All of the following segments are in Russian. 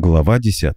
Глава 10.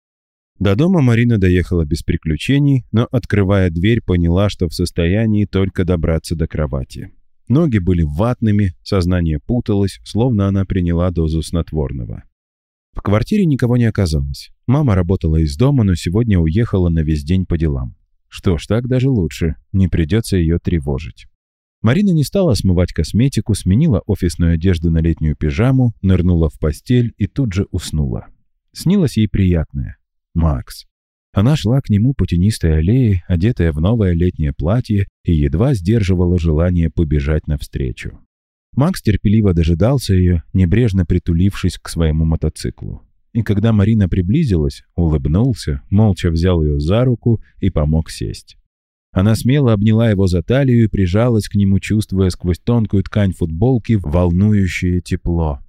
До дома Марина доехала без приключений, но, открывая дверь, поняла, что в состоянии только добраться до кровати. Ноги были ватными, сознание путалось, словно она приняла дозу снотворного. В квартире никого не оказалось. Мама работала из дома, но сегодня уехала на весь день по делам. Что ж, так даже лучше, не придется ее тревожить. Марина не стала смывать косметику, сменила офисную одежду на летнюю пижаму, нырнула в постель и тут же уснула. Снилось ей приятное. Макс. Она шла к нему по тенистой аллее, одетая в новое летнее платье, и едва сдерживала желание побежать навстречу. Макс терпеливо дожидался ее, небрежно притулившись к своему мотоциклу. И когда Марина приблизилась, улыбнулся, молча взял ее за руку и помог сесть. Она смело обняла его за талию и прижалась к нему, чувствуя сквозь тонкую ткань футболки волнующее тепло.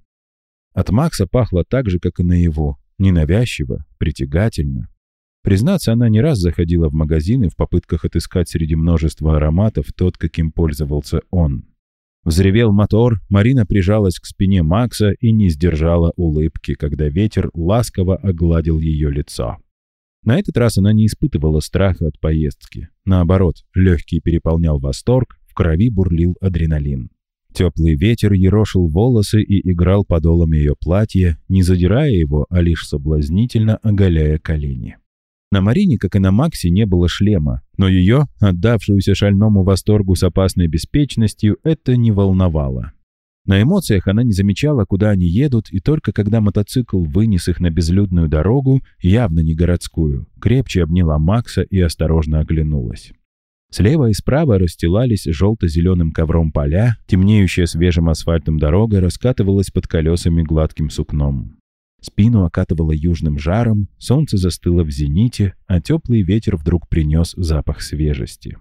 От Макса пахло так же, как и наяву. Ненавязчиво, притягательно. Признаться, она не раз заходила в магазины в попытках отыскать среди множества ароматов тот, каким пользовался он. Взревел мотор, Марина прижалась к спине Макса и не сдержала улыбки, когда ветер ласково огладил ее лицо. На этот раз она не испытывала страха от поездки. Наоборот, легкий переполнял восторг, в крови бурлил адреналин. Теплый ветер ерошил волосы и играл подолом ее платья, не задирая его, а лишь соблазнительно оголяя колени. На Марине, как и на Максе, не было шлема, но ее, отдавшуюся шальному восторгу с опасной беспечностью, это не волновало. На эмоциях она не замечала, куда они едут, и только когда мотоцикл вынес их на безлюдную дорогу, явно не городскую, крепче обняла Макса и осторожно оглянулась. Слева и справа расстилались желто-зеленым ковром поля, темнеющая свежим асфальтом дорога раскатывалась под колесами гладким сукном. Спину окатывало южным жаром, солнце застыло в зените, а теплый ветер вдруг принес запах свежести.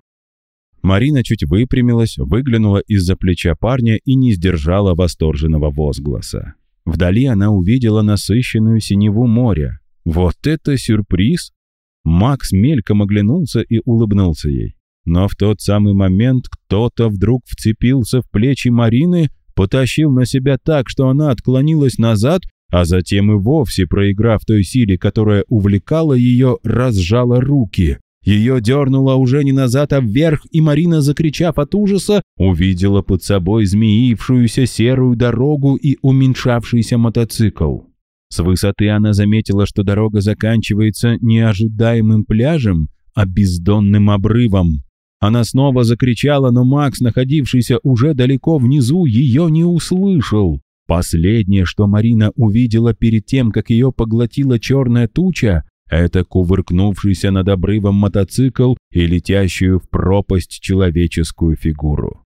Марина чуть выпрямилась, выглянула из-за плеча парня и не сдержала восторженного возгласа. Вдали она увидела насыщенную синеву моря. Вот это сюрприз! Макс мельком оглянулся и улыбнулся ей. Но в тот самый момент кто-то вдруг вцепился в плечи Марины, потащил на себя так, что она отклонилась назад, а затем и вовсе, проиграв той силе, которая увлекала ее, разжала руки. Ее дернуло уже не назад, а вверх, и Марина, закричав от ужаса, увидела под собой змеившуюся серую дорогу и уменьшавшийся мотоцикл. С высоты она заметила, что дорога заканчивается не ожидаемым пляжем, а бездонным обрывом. Она снова закричала, но Макс, находившийся уже далеко внизу, ее не услышал. Последнее, что Марина увидела перед тем, как ее поглотила черная туча, это кувыркнувшийся над обрывом мотоцикл и летящую в пропасть человеческую фигуру.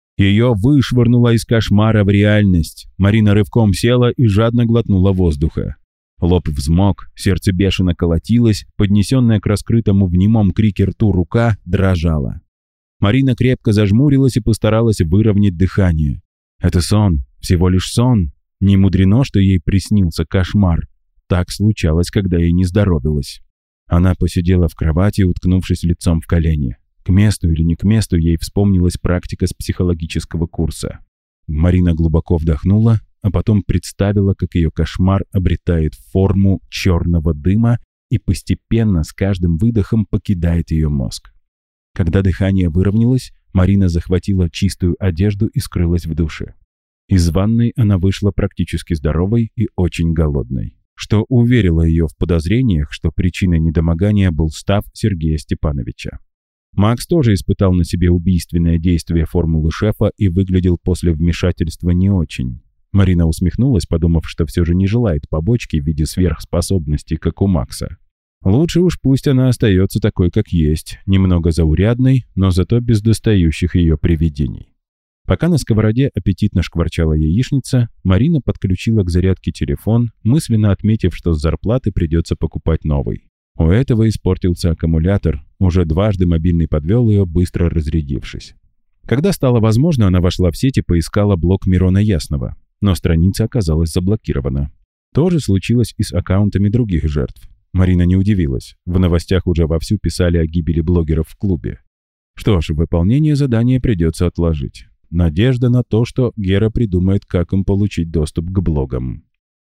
Ее вышвырнуло из кошмара в реальность. Марина рывком села и жадно глотнула воздуха. Лоб взмок, сердце бешено колотилось, поднесенная к раскрытому в немом крике рту рука дрожала. Марина крепко зажмурилась и постаралась выровнять дыхание. Это сон, всего лишь сон. Не мудрено, что ей приснился кошмар. Так случалось, когда ей не здоровилось. Она посидела в кровати, уткнувшись лицом в колени. К месту или не к месту ей вспомнилась практика с психологического курса. Марина глубоко вдохнула, а потом представила, как ее кошмар обретает форму черного дыма и постепенно с каждым выдохом покидает ее мозг. Когда дыхание выровнялось, Марина захватила чистую одежду и скрылась в душе. Из ванной она вышла практически здоровой и очень голодной, что уверило ее в подозрениях, что причиной недомогания был став Сергея Степановича. Макс тоже испытал на себе убийственное действие формулы шефа и выглядел после вмешательства не очень. Марина усмехнулась, подумав, что все же не желает побочки в виде сверхспособностей, как у Макса. Лучше уж пусть она остается такой, как есть, немного заурядной, но зато без достающих ее привидений. Пока на сковороде аппетитно шкварчала яичница, Марина подключила к зарядке телефон, мысленно отметив, что с зарплаты придется покупать новый. У этого испортился аккумулятор, уже дважды мобильный подвел ее, быстро разрядившись. Когда стало возможно, она вошла в сеть и поискала блог Мирона Ясного, но страница оказалась заблокирована. То же случилось и с аккаунтами других жертв. Марина не удивилась, в новостях уже вовсю писали о гибели блогеров в клубе. Что ж, выполнение задания придется отложить. Надежда на то, что Гера придумает, как им получить доступ к блогам.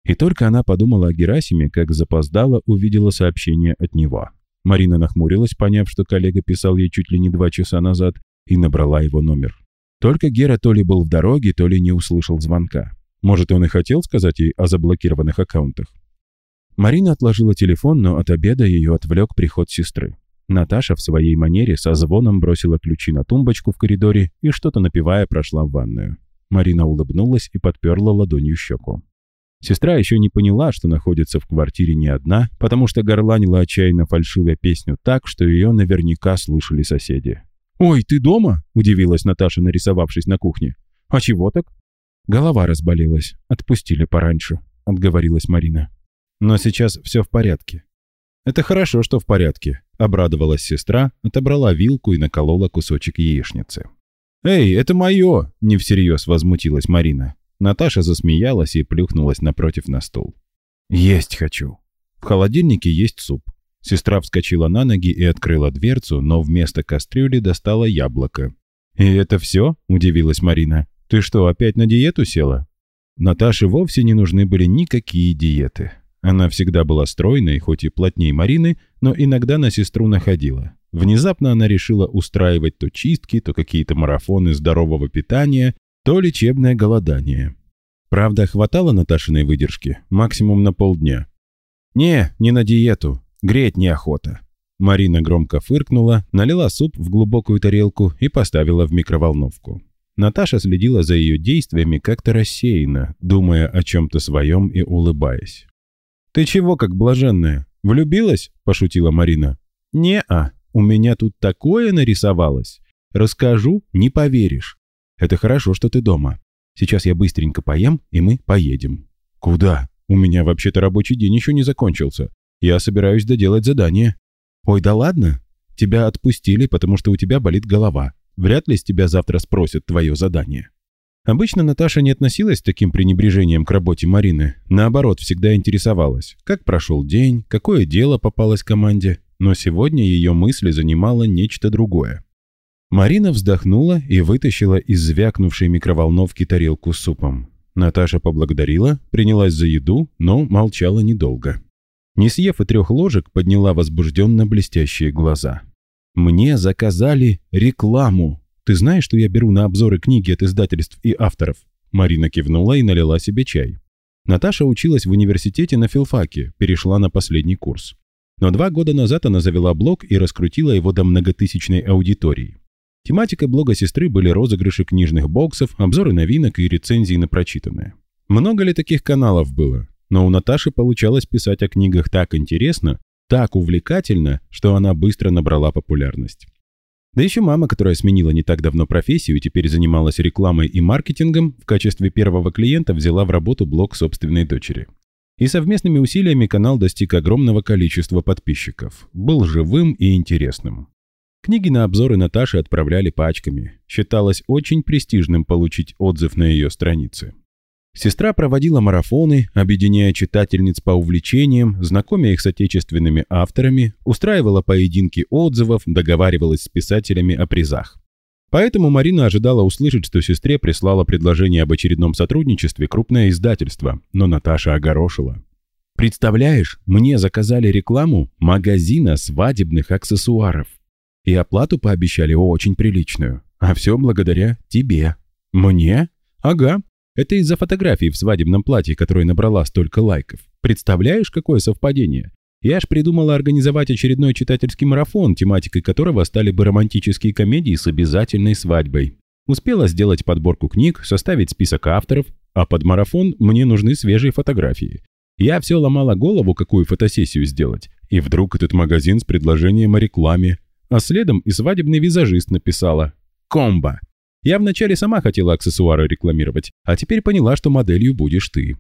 И только она подумала о Герасиме, как запоздала, увидела сообщение от него. Марина нахмурилась, поняв, что коллега писал ей чуть ли не 2 часа назад, и набрала его номер. Только Гера то ли был в дороге, то ли не услышал звонка. Может, он и хотел сказать ей о заблокированных аккаунтах. Марина отложила телефон, но от обеда ее отвлек приход сестры. Наташа в своей манере со звоном бросила ключи на тумбочку в коридоре и, что-то напевая, прошла в ванную. Марина улыбнулась и подперла ладонью щеку. Сестра еще не поняла, что находится в квартире не одна, потому что горланила отчаянно фальшивая песню так, что ее наверняка слышали соседи. «Ой, ты дома?» – удивилась Наташа, нарисовавшись на кухне. «А чего так?» «Голова разболелась. Отпустили пораньше», – отговорилась Марина. «Но сейчас все в порядке». «Это хорошо, что в порядке», – обрадовалась сестра, отобрала вилку и наколола кусочек яичницы. «Эй, это мое!» – не всерьез возмутилась Марина. Наташа засмеялась и плюхнулась напротив на стул. «Есть хочу». В холодильнике есть суп. Сестра вскочила на ноги и открыла дверцу, но вместо кастрюли достала яблоко. «И это все?» – удивилась Марина. «Ты что, опять на диету села?» Наташе вовсе не нужны были никакие диеты. Она всегда была стройной, хоть и плотней Марины, но иногда на сестру находила. Внезапно она решила устраивать то чистки, то какие-то марафоны здорового питания, то лечебное голодание. Правда, хватало Наташиной выдержки максимум на полдня. «Не на диету. Греть неохота». Марина громко фыркнула, налила суп в глубокую тарелку и поставила в микроволновку. Наташа следила за ее действиями как-то рассеянно, думая о чем-то своем и улыбаясь. «Ты чего как блаженная? Влюбилась?» – пошутила Марина. «Не-а, у меня тут такое нарисовалось. Расскажу, не поверишь. Это хорошо, что ты дома. Сейчас я быстренько поем, и мы поедем». «Куда? У меня вообще-то рабочий день еще не закончился. Я собираюсь доделать задание». «Ой, да ладно. Тебя отпустили, потому что у тебя болит голова. Вряд ли с тебя завтра спросят твое задание». Обычно Наташа не относилась с таким пренебрежением к работе Марины. Наоборот, всегда интересовалась, как прошел день, какое дело попалось команде. Но сегодня ее мысли занимало нечто другое. Марина вздохнула и вытащила из звякнувшей микроволновки тарелку с супом. Наташа поблагодарила, принялась за еду, но молчала недолго. Не съев и 3 ложек, подняла возбужденно блестящие глаза. «Мне заказали рекламу. Ты знаешь, что я беру на обзоры книги от издательств и авторов?» Марина кивнула и налила себе чай. Наташа училась в университете на филфаке, перешла на последний курс. Но 2 года назад она завела блог и раскрутила его до многотысячной аудитории. Тематикой блога сестры были розыгрыши книжных боксов, обзоры новинок и рецензии на прочитанное. Много ли таких каналов было? Но у Наташи получалось писать о книгах так интересно, так увлекательно, что она быстро набрала популярность. Да еще мама, которая сменила не так давно профессию и теперь занималась рекламой и маркетингом, в качестве первого клиента взяла в работу блог собственной дочери. И совместными усилиями канал достиг огромного количества подписчиков. Был живым и интересным. Книги на обзоры Наташи отправляли пачками. Считалось очень престижным получить отзыв на ее странице. Сестра проводила марафоны, объединяя читательниц по увлечениям, знакомя их с отечественными авторами, устраивала поединки отзывов, договаривалась с писателями о призах. Поэтому Марина ожидала услышать, что сестре прислала предложение об очередном сотрудничестве крупное издательство, но Наташа огорошила. «Представляешь, мне заказали рекламу магазина свадебных аксессуаров. И оплату пообещали очень приличную. А все благодаря тебе». «Мне? Ага. Это из-за фотографии в свадебном платье, которая набрала столько лайков. Представляешь, какое совпадение? Я ж придумала организовать очередной читательский марафон, тематикой которого стали бы романтические комедии с обязательной свадьбой. Успела сделать подборку книг, составить список авторов, а под марафон мне нужны свежие фотографии. Я все ломала голову, какую фотосессию сделать. И вдруг этот магазин с предложением о рекламе. А следом и свадебный визажист написала «Комбо». Я вначале сама хотела аксессуары рекламировать, а теперь поняла, что моделью будешь ты».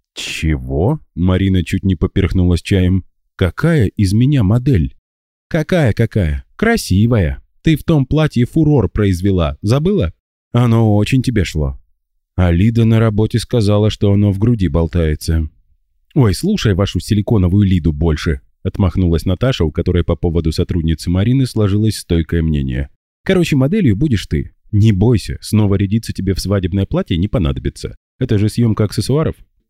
«Чего?» – Марина чуть не поперхнулась чаем. «Какая из меня модель?» «Какая? Красивая. Ты в том платье фурор произвела. Забыла? Оно очень тебе шло». А Лида на работе сказала, что оно в груди болтается. «Ой, слушай вашу силиконовую Лиду больше», – отмахнулась Наташа, у которой по поводу сотрудницы Марины сложилось стойкое мнение. «Короче, моделью будешь ты. Не бойся, снова рядиться тебе в свадебное платье не понадобится. Это же съемка аксессуаров.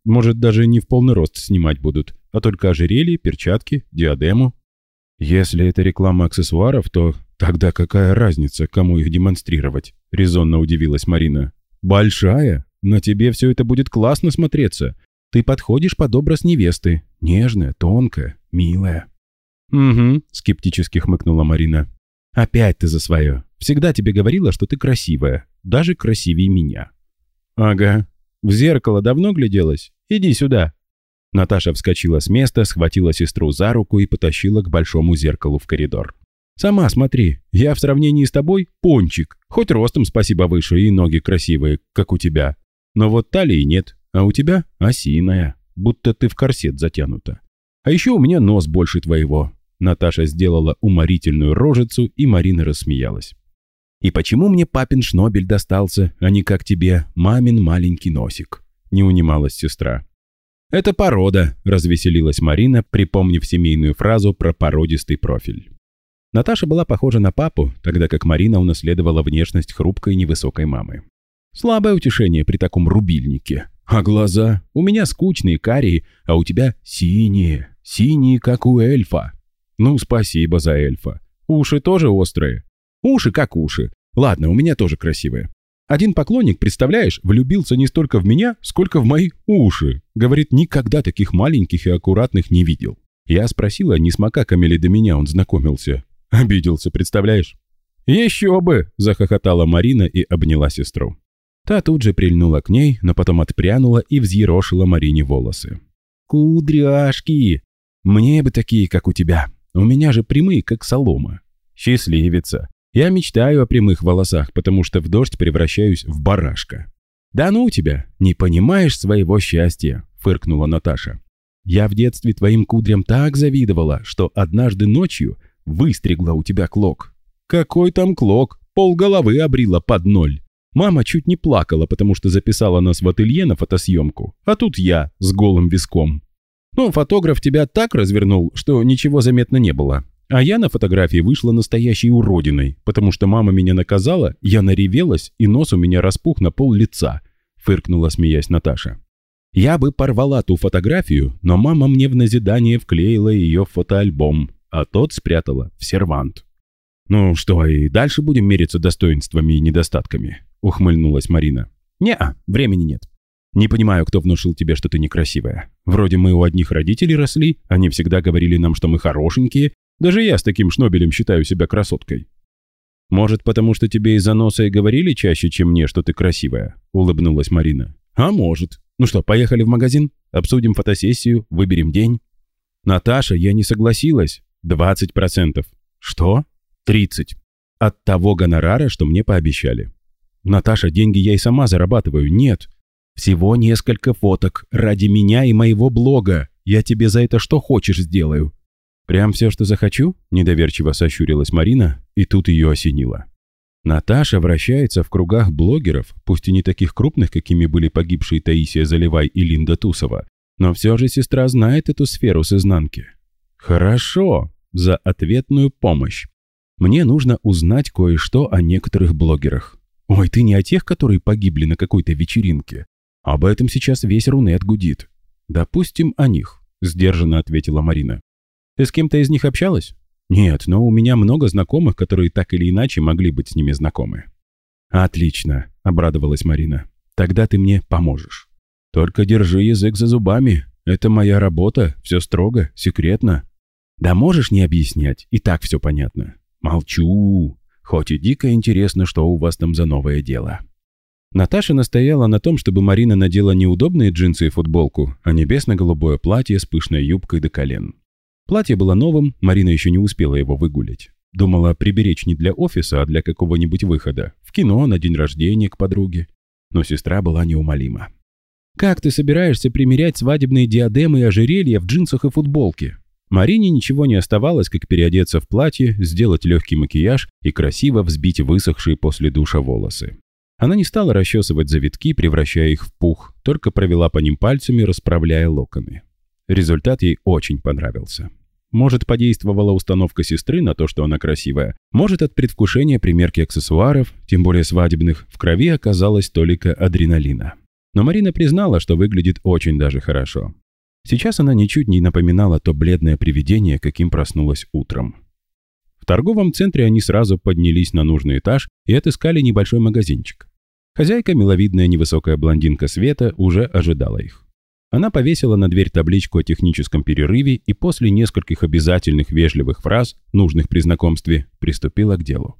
Может, даже не в полный рост снимать будут, а только ожерелье, перчатки, диадему. Если это реклама аксессуаров, то тогда какая разница, кому их демонстрировать? Резонно удивилась Марина. Большая. На тебе все это будет классно смотреться. Ты подходишь под образ невесты. Нежная, тонкая, милая. «Угу», — скептически хмыкнула Марина. «Опять ты за свое. Всегда тебе говорила, что ты красивая. Даже красивее меня». «Ага. В зеркало давно гляделась? Иди сюда». Наташа вскочила с места, схватила сестру за руку и потащила к большому зеркалу в коридор. «Сама смотри, я в сравнении с тобой пончик. Хоть ростом спасибо выше и ноги красивые, как у тебя. Но вот талии нет, а у тебя осиная, будто ты в корсет затянута. А еще у меня нос больше твоего». Наташа сделала уморительную рожицу, и Марина рассмеялась. «И почему мне папин шнобель достался, а не как тебе, мамин маленький носик?» Не унималась сестра. «Это порода», — развеселилась Марина, припомнив семейную фразу про породистый профиль. Наташа была похожа на папу, тогда как Марина унаследовала внешность хрупкой невысокой мамы. Слабое утешение при таком рубильнике. А глаза? У меня скучные, карие, а у тебя синие, как у эльфа. Ну, спасибо за эльфа. Уши тоже острые. Уши как уши. Ладно, у меня тоже красивые. Один поклонник, представляешь, влюбился не столько в меня, сколько в мои уши. Говорит, никогда таких маленьких и аккуратных не видел. Я спросила, не с макаками ли до меня он знакомился. Обиделся, представляешь? «Еще бы!» – захохотала Марина и обняла сестру. Та тут же прильнула к ней, но потом отпрянула и взъерошила Марине волосы. «Кудряшки! Мне бы такие, как у тебя. У меня же прямые, как солома. Счастливица. Я мечтаю о прямых волосах, потому что в дождь превращаюсь в барашка». «Да ну тебя, не понимаешь своего счастья», — фыркнула Наташа. «Я в детстве твоим кудрям так завидовала, что однажды ночью выстригла у тебя клок». «Какой там клок? Полголовы обрила под ноль. Мама чуть не плакала, потому что записала нас в ателье на фотосъемку, а тут я с голым виском. Но фотограф тебя так развернул, что ничего заметно не было. А я на фотографии вышла настоящей уродиной, потому что мама меня наказала, я наревелась, и нос у меня распух на пол лица», — фыркнула, смеясь Наташа. «Я бы порвала ту фотографию, но мама мне в назидание вклеила ее в фотоальбом, а тот спрятала в сервант». «Ну что, и дальше будем мериться достоинствами и недостатками?» — ухмыльнулась Марина. «Не-а, времени нет. Не понимаю, кто внушил тебе, что ты некрасивая. Вроде мы у одних родителей росли, они всегда говорили нам, что мы хорошенькие. Даже я с таким шнобелем считаю себя красоткой». «Может, потому что тебе из-за носа и говорили чаще, чем мне, что ты красивая?» — улыбнулась Марина. «А может. Ну что, поехали в магазин? Обсудим фотосессию, выберем день». «Наташа, я не согласилась. 20%. «Что?» 30. От того гонорара, что мне пообещали. «Наташа, деньги я и сама зарабатываю. Нет. Всего несколько фоток ради меня и моего блога. Я тебе за это что хочешь сделаю». «Прям все, что захочу?» – недоверчиво сощурилась Марина, и тут ее осенило. Наташа вращается в кругах блогеров, пусть и не таких крупных, какими были погибшие Таисия Заливай и Линда Тусова, но все же сестра знает эту сферу с изнанки. «Хорошо. За ответную помощь. Мне нужно узнать кое-что о некоторых блогерах. Ой, ты не о тех, которые погибли на какой-то вечеринке. Об этом сейчас весь Рунет гудит. Допустим, о них», — сдержанно ответила Марина. «Ты с кем-то из них общалась?» «Нет, но у меня много знакомых, которые так или иначе могли быть с ними знакомы». «Отлично», — обрадовалась Марина. «Тогда ты мне поможешь. Только держи язык за зубами. Это моя работа, все строго, секретно». «Да можешь не объяснять, и так все понятно». «Молчу. Хоть и дико интересно, что у вас там за новое дело». Наташа настояла на том, чтобы Марина надела не удобные джинсы и футболку, а небесно-голубое платье с пышной юбкой до колен. Платье было новым, Марина еще не успела его выгулять. Думала приберечь не для офиса, а для какого-нибудь выхода. В кино, на день рождения к подруге. Но сестра была неумолима. «Как ты собираешься примерять свадебные диадемы и ожерелья в джинсах и футболке?» Марине ничего не оставалось, как переодеться в платье, сделать легкий макияж и красиво взбить высохшие после душа волосы. Она не стала расчесывать завитки, превращая их в пух, только провела по ним пальцами, расправляя локоны. Результат ей очень понравился. Может, подействовала установка сестры на то, что она красивая, может, от предвкушения примерки аксессуаров, тем более свадебных, в крови оказалось только адреналина. Но Марина признала, что выглядит очень даже хорошо. Сейчас она ничуть не напоминала то бледное привидение, каким проснулась утром. В торговом центре они сразу поднялись на нужный этаж и отыскали небольшой магазинчик. Хозяйка, миловидная невысокая блондинка Света, уже ожидала их. Она повесила на дверь табличку о техническом перерыве и после нескольких обязательных вежливых фраз, нужных при знакомстве, приступила к делу.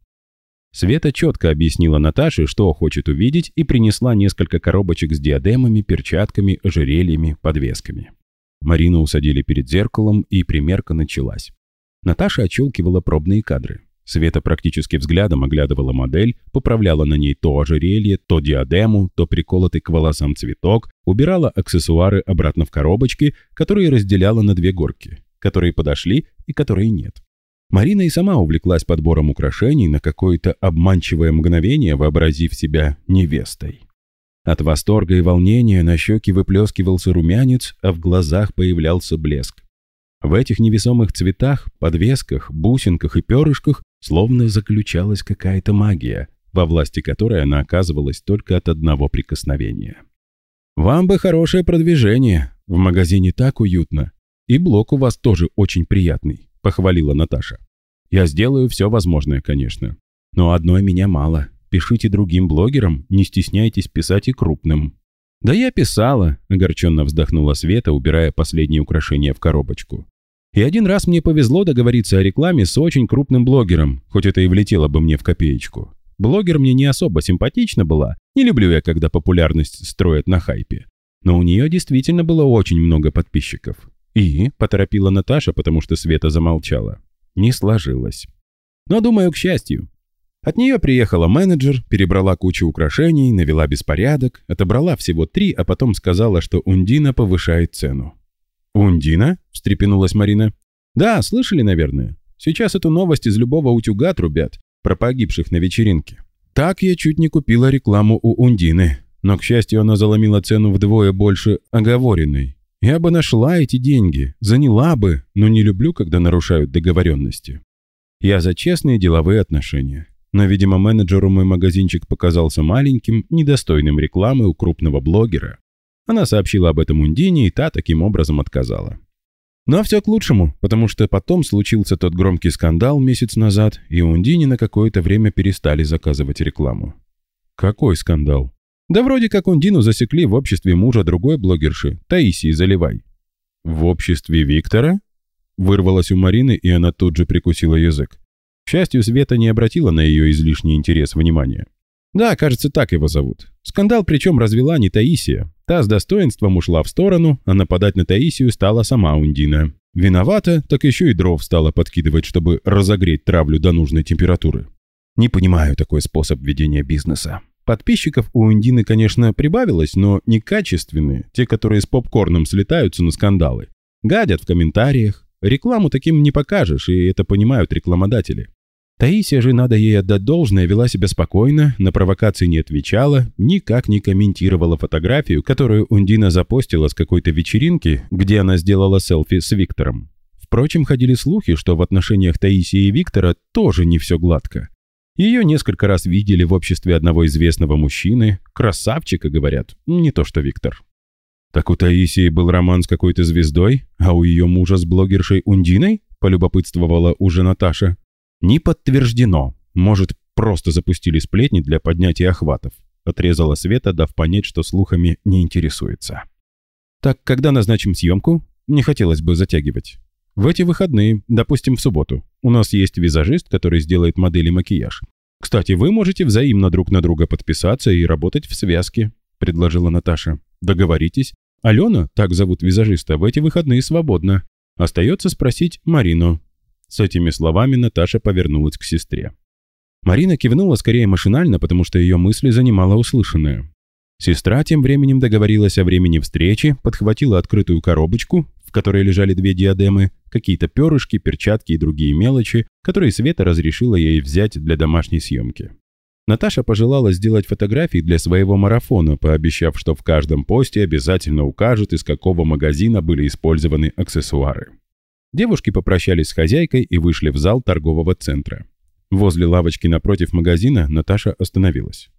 Света четко объяснила Наташе, что хочет увидеть, и принесла несколько коробочек с диадемами, перчатками, ожерельями, подвесками. Марину усадили перед зеркалом, и примерка началась. Наташа отщелкивала пробные кадры. Света практически взглядом оглядывала модель, поправляла на ней то ожерелье, то диадему, то приколотый к волосам цветок, убирала аксессуары обратно в коробочки, которые разделяла на две горки, которые подошли и которые нет. Марина и сама увлеклась подбором украшений на какое-то обманчивое мгновение, вообразив себя невестой. От восторга и волнения на щеке выплескивался румянец, а в глазах появлялся блеск. В этих невесомых цветах, подвесках, бусинках и перышках словно заключалась какая-то магия, во власти которой она оказывалась только от одного прикосновения. «Вам бы хорошее продвижение. В магазине так уютно. И блок у вас тоже очень приятный», — похвалила Наташа. «Я сделаю все возможное, конечно. Но одной меня мало. Пишите другим блогерам, не стесняйтесь писать и крупным». «Да я писала», — огорченно вздохнула Света, убирая последние украшения в коробочку. «И один раз мне повезло договориться о рекламе с очень крупным блогером, хоть это и влетело бы мне в копеечку. Блогер мне не особо симпатична была, не люблю я, когда популярность строят на хайпе. Но у нее действительно было очень много подписчиков». «И?» — поторопила Наташа, потому что Света замолчала. Не сложилось. Но, думаю, к счастью. От нее приехала менеджер, перебрала кучу украшений, навела беспорядок, отобрала всего 3, а потом сказала, что Ундина повышает цену. «Ундина?» – встрепенулась Марина. «Да, слышали, наверное. Сейчас эту новость из любого утюга трубят про погибших на вечеринке. Так я чуть не купила рекламу у Ундины, но, к счастью, она заломила цену вдвое больше оговоренной. Я бы нашла эти деньги, заняла бы, но не люблю, когда нарушают договоренности. Я за честные деловые отношения. Но, видимо, менеджеру мой магазинчик показался маленьким, недостойным рекламы у крупного блогера. Она сообщила об этом Ундине, и та таким образом отказала. Но все к лучшему, потому что потом случился тот громкий скандал месяц назад, и Ундине на какое-то время перестали заказывать рекламу». «Какой скандал?» «Да вроде как Ундину засекли в обществе мужа другой блогерши, Таисии Заливай». «В обществе Виктора?» Вырвалось у Марины, и она тут же прикусила язык. К счастью, Света не обратила на ее излишний интерес внимания. «Да, кажется, так его зовут. Скандал причем развела не Таисия. Та с достоинством ушла в сторону, а нападать на Таисию стала сама Ундина. Виновата, так еще и дров стала подкидывать, чтобы разогреть травлю до нужной температуры. Не понимаю такой способ ведения бизнеса. Подписчиков у Ундины, конечно, прибавилось, но некачественные, те, которые с попкорном слетаются на скандалы. Гадят в комментариях. Рекламу таким не покажешь, и это понимают рекламодатели. Таисия же, надо ей отдать должное, вела себя спокойно, на провокации не отвечала, никак не комментировала фотографию, которую Ундина запостила с какой-то вечеринки, где она сделала селфи с Виктором. Впрочем, ходили слухи, что в отношениях Таисии и Виктора тоже не все гладко. Ее несколько раз видели в обществе одного известного мужчины, красавчика, говорят, не то что Виктор. «Так у Таисии был роман с какой-то звездой, а у ее мужа с блогершей Ундиной?» – полюбопытствовала уже Наташа. «Не подтверждено. Может, просто запустили сплетни для поднятия охватов», – отрезала Света, дав понять, что слухами не интересуется. «Так когда назначим съемку? Не хотелось бы затягивать. В эти выходные, допустим, в субботу. У нас есть визажист, который сделает модель и макияж. Кстати, вы можете взаимно друг на друга подписаться и работать в связке», – предложила Наташа. «Договоритесь. Алена, так зовут визажиста, в эти выходные свободна. Остается спросить Марину». С этими словами Наташа повернулась к сестре. Марина кивнула скорее машинально, потому что ее мысли занимало услышанное. Сестра тем временем договорилась о времени встречи, подхватила открытую коробочку, в которой лежали 2 диадемы, какие-то перышки, перчатки и другие мелочи, которые Света разрешила ей взять для домашней съемки. Наташа пожелала сделать фотографии для своего марафона, пообещав, что в каждом посте обязательно укажет, из какого магазина были использованы аксессуары. Девушки попрощались с хозяйкой и вышли в зал торгового центра. Возле лавочки напротив магазина Наташа остановилась.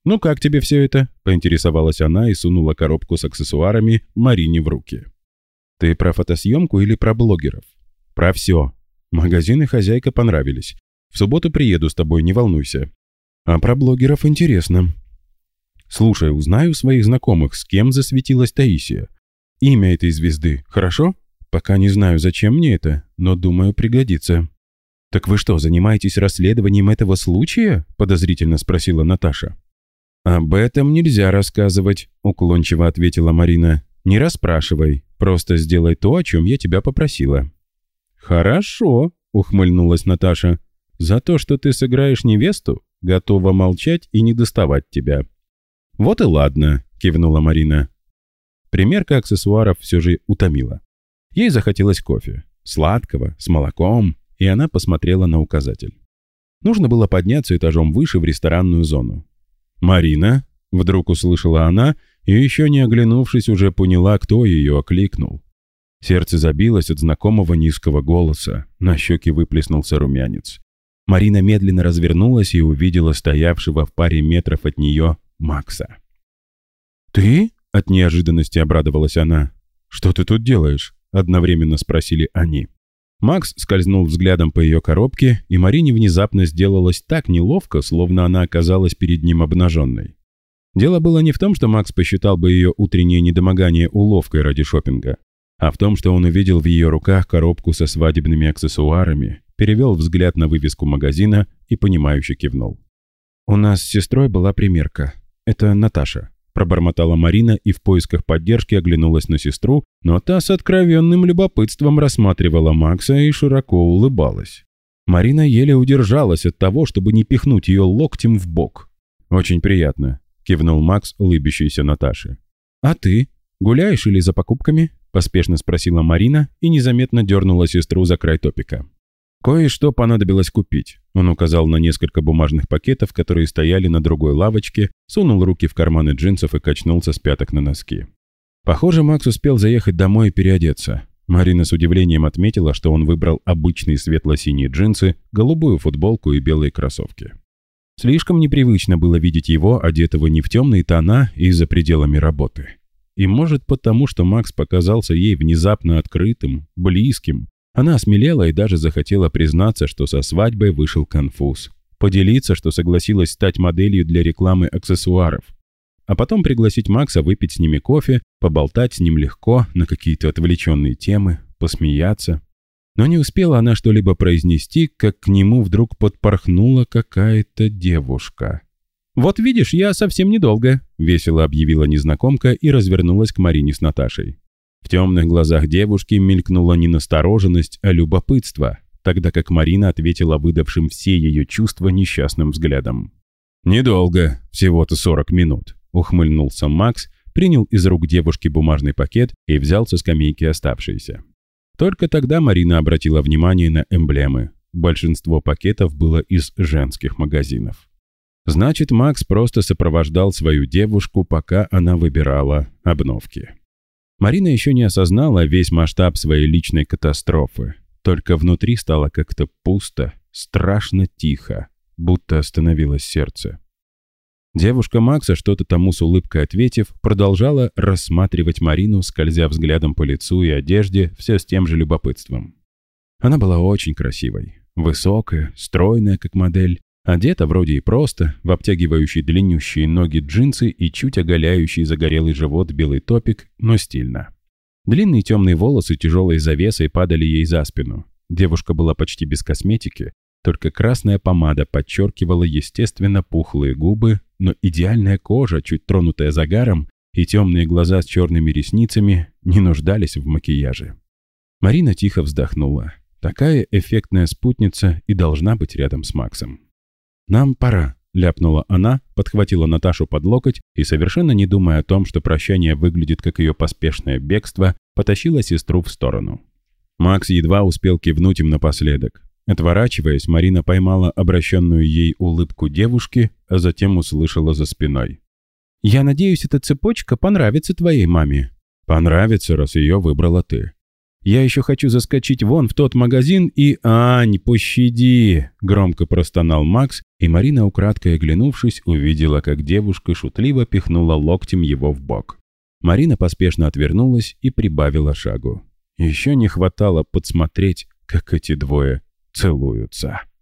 «Ну как тебе все это?» – поинтересовалась она и сунула коробку с аксессуарами Марине в руки. «Ты про фотосъемку или про блогеров?» «Про все. Магазин и хозяйка понравились. В субботу приеду с тобой, не волнуйся. А про блогеров интересно. Слушай, узнаю у своих знакомых, с кем засветилась Таисия. Имя этой звезды, хорошо? Пока не знаю, зачем мне это, но думаю, пригодится». «Так вы что, занимаетесь расследованием этого случая?» – подозрительно спросила Наташа. «Об этом нельзя рассказывать», – уклончиво ответила Марина. «Не расспрашивай, просто сделай то, о чем я тебя попросила». «Хорошо», – ухмыльнулась Наташа. «За то, что ты сыграешь невесту, готова молчать и не доставать тебя». «Вот и ладно», – кивнула Марина. Примерка аксессуаров все же утомила. Ей захотелось кофе. Сладкого, с молоком, и она посмотрела на указатель. Нужно было подняться этажом выше в ресторанную зону. «Марина?» – вдруг услышала она, и еще не оглянувшись, уже поняла, кто ее окликнул. Сердце забилось от знакомого низкого голоса, на щеке выплеснулся румянец. Марина медленно развернулась и увидела стоявшего в паре метров от нее Макса. «Ты?» – от неожиданности обрадовалась она. «Что ты тут делаешь?» – одновременно спросили они. Макс скользнул взглядом по ее коробке, и Марине внезапно сделалось так неловко, словно она оказалась перед ним обнаженной. Дело было не в том, что Макс посчитал бы ее утреннее недомогание уловкой ради шопинга, а в том, что он увидел в ее руках коробку со свадебными аксессуарами, перевел взгляд на вывеску магазина и понимающе кивнул. «У нас с сестрой была примерка. Это Наташа», – пробормотала Марина и в поисках поддержки оглянулась на сестру, но та с откровенным любопытством рассматривала Макса и широко улыбалась. Марина еле удержалась от того, чтобы не пихнуть ее локтем в бок. «Очень приятно», – кивнул Макс, улыбящийся Наташе. «А ты? Гуляешь или за покупками?» – поспешно спросила Марина и незаметно дернула сестру за край топика. «Кое-что понадобилось купить», – он указал на несколько бумажных пакетов, которые стояли на другой лавочке, сунул руки в карманы джинсов и качнулся с пяток на носки. Похоже, Макс успел заехать домой и переодеться. Марина с удивлением отметила, что он выбрал обычные светло-синие джинсы, голубую футболку и белые кроссовки. Слишком непривычно было видеть его, одетого не в темные тона и за пределами работы. И может потому, что Макс показался ей внезапно открытым, близким, она осмелела и даже захотела признаться, что со свадьбой вышел конфуз. Поделиться, что согласилась стать моделью для рекламы аксессуаров. А потом пригласить Макса выпить с ними кофе, поболтать с ним легко на какие-то отвлеченные темы, посмеяться. Но не успела она что-либо произнести, как к нему вдруг подпорхнула какая-то девушка. «Вот видишь, я совсем недолго», — весело объявила незнакомка и развернулась к Марине с Наташей. В темных глазах девушки мелькнула не настороженность, а любопытство, тогда как Марина ответила выдавшим все ее чувства несчастным взглядом. «Недолго, всего-то 40 минут», — ухмыльнулся Макс, принял из рук девушки бумажный пакет и взял со скамейки оставшиеся. Только тогда Марина обратила внимание на эмблемы. Большинство пакетов было из женских магазинов. Значит, Макс просто сопровождал свою девушку, пока она выбирала обновки. Марина еще не осознала весь масштаб своей личной катастрофы. Только внутри стало как-то пусто, страшно тихо, будто остановилось сердце. Девушка Макса, что-то тому с улыбкой ответив, продолжала рассматривать Марину, скользя взглядом по лицу и одежде, все с тем же любопытством. Она была очень красивой, высокая, стройная, как модель, одета вроде и просто, в обтягивающие длиннющие ноги джинсы и чуть оголяющий загорелый живот белый топик, но стильно. Длинные темные волосы тяжелой завесой падали ей за спину. Девушка была почти без косметики, только красная помада подчеркивала естественно пухлые губы, но идеальная кожа, чуть тронутая загаром, и темные глаза с черными ресницами не нуждались в макияже. Марина тихо вздохнула. Такая эффектная спутница и должна быть рядом с Максом. «Нам пора», — ляпнула она, подхватила Наташу под локоть и, совершенно не думая о том, что прощание выглядит как ее поспешное бегство, потащила сестру в сторону. Макс едва успел кивнуть им напоследок. Отворачиваясь, Марина поймала обращенную ей улыбку девушки, а затем услышала за спиной. «Я надеюсь, эта цепочка понравится твоей маме». «Понравится, раз ее выбрала ты». Я еще хочу заскочить вон в тот магазин и... Ань, пощади!» — громко простонал Макс, и Марина, украдкой оглянувшись, увидела, как девушка шутливо пихнула локтем его в бок. Марина поспешно отвернулась и прибавила шагу. Еще не хватало подсмотреть, как эти двое целуются.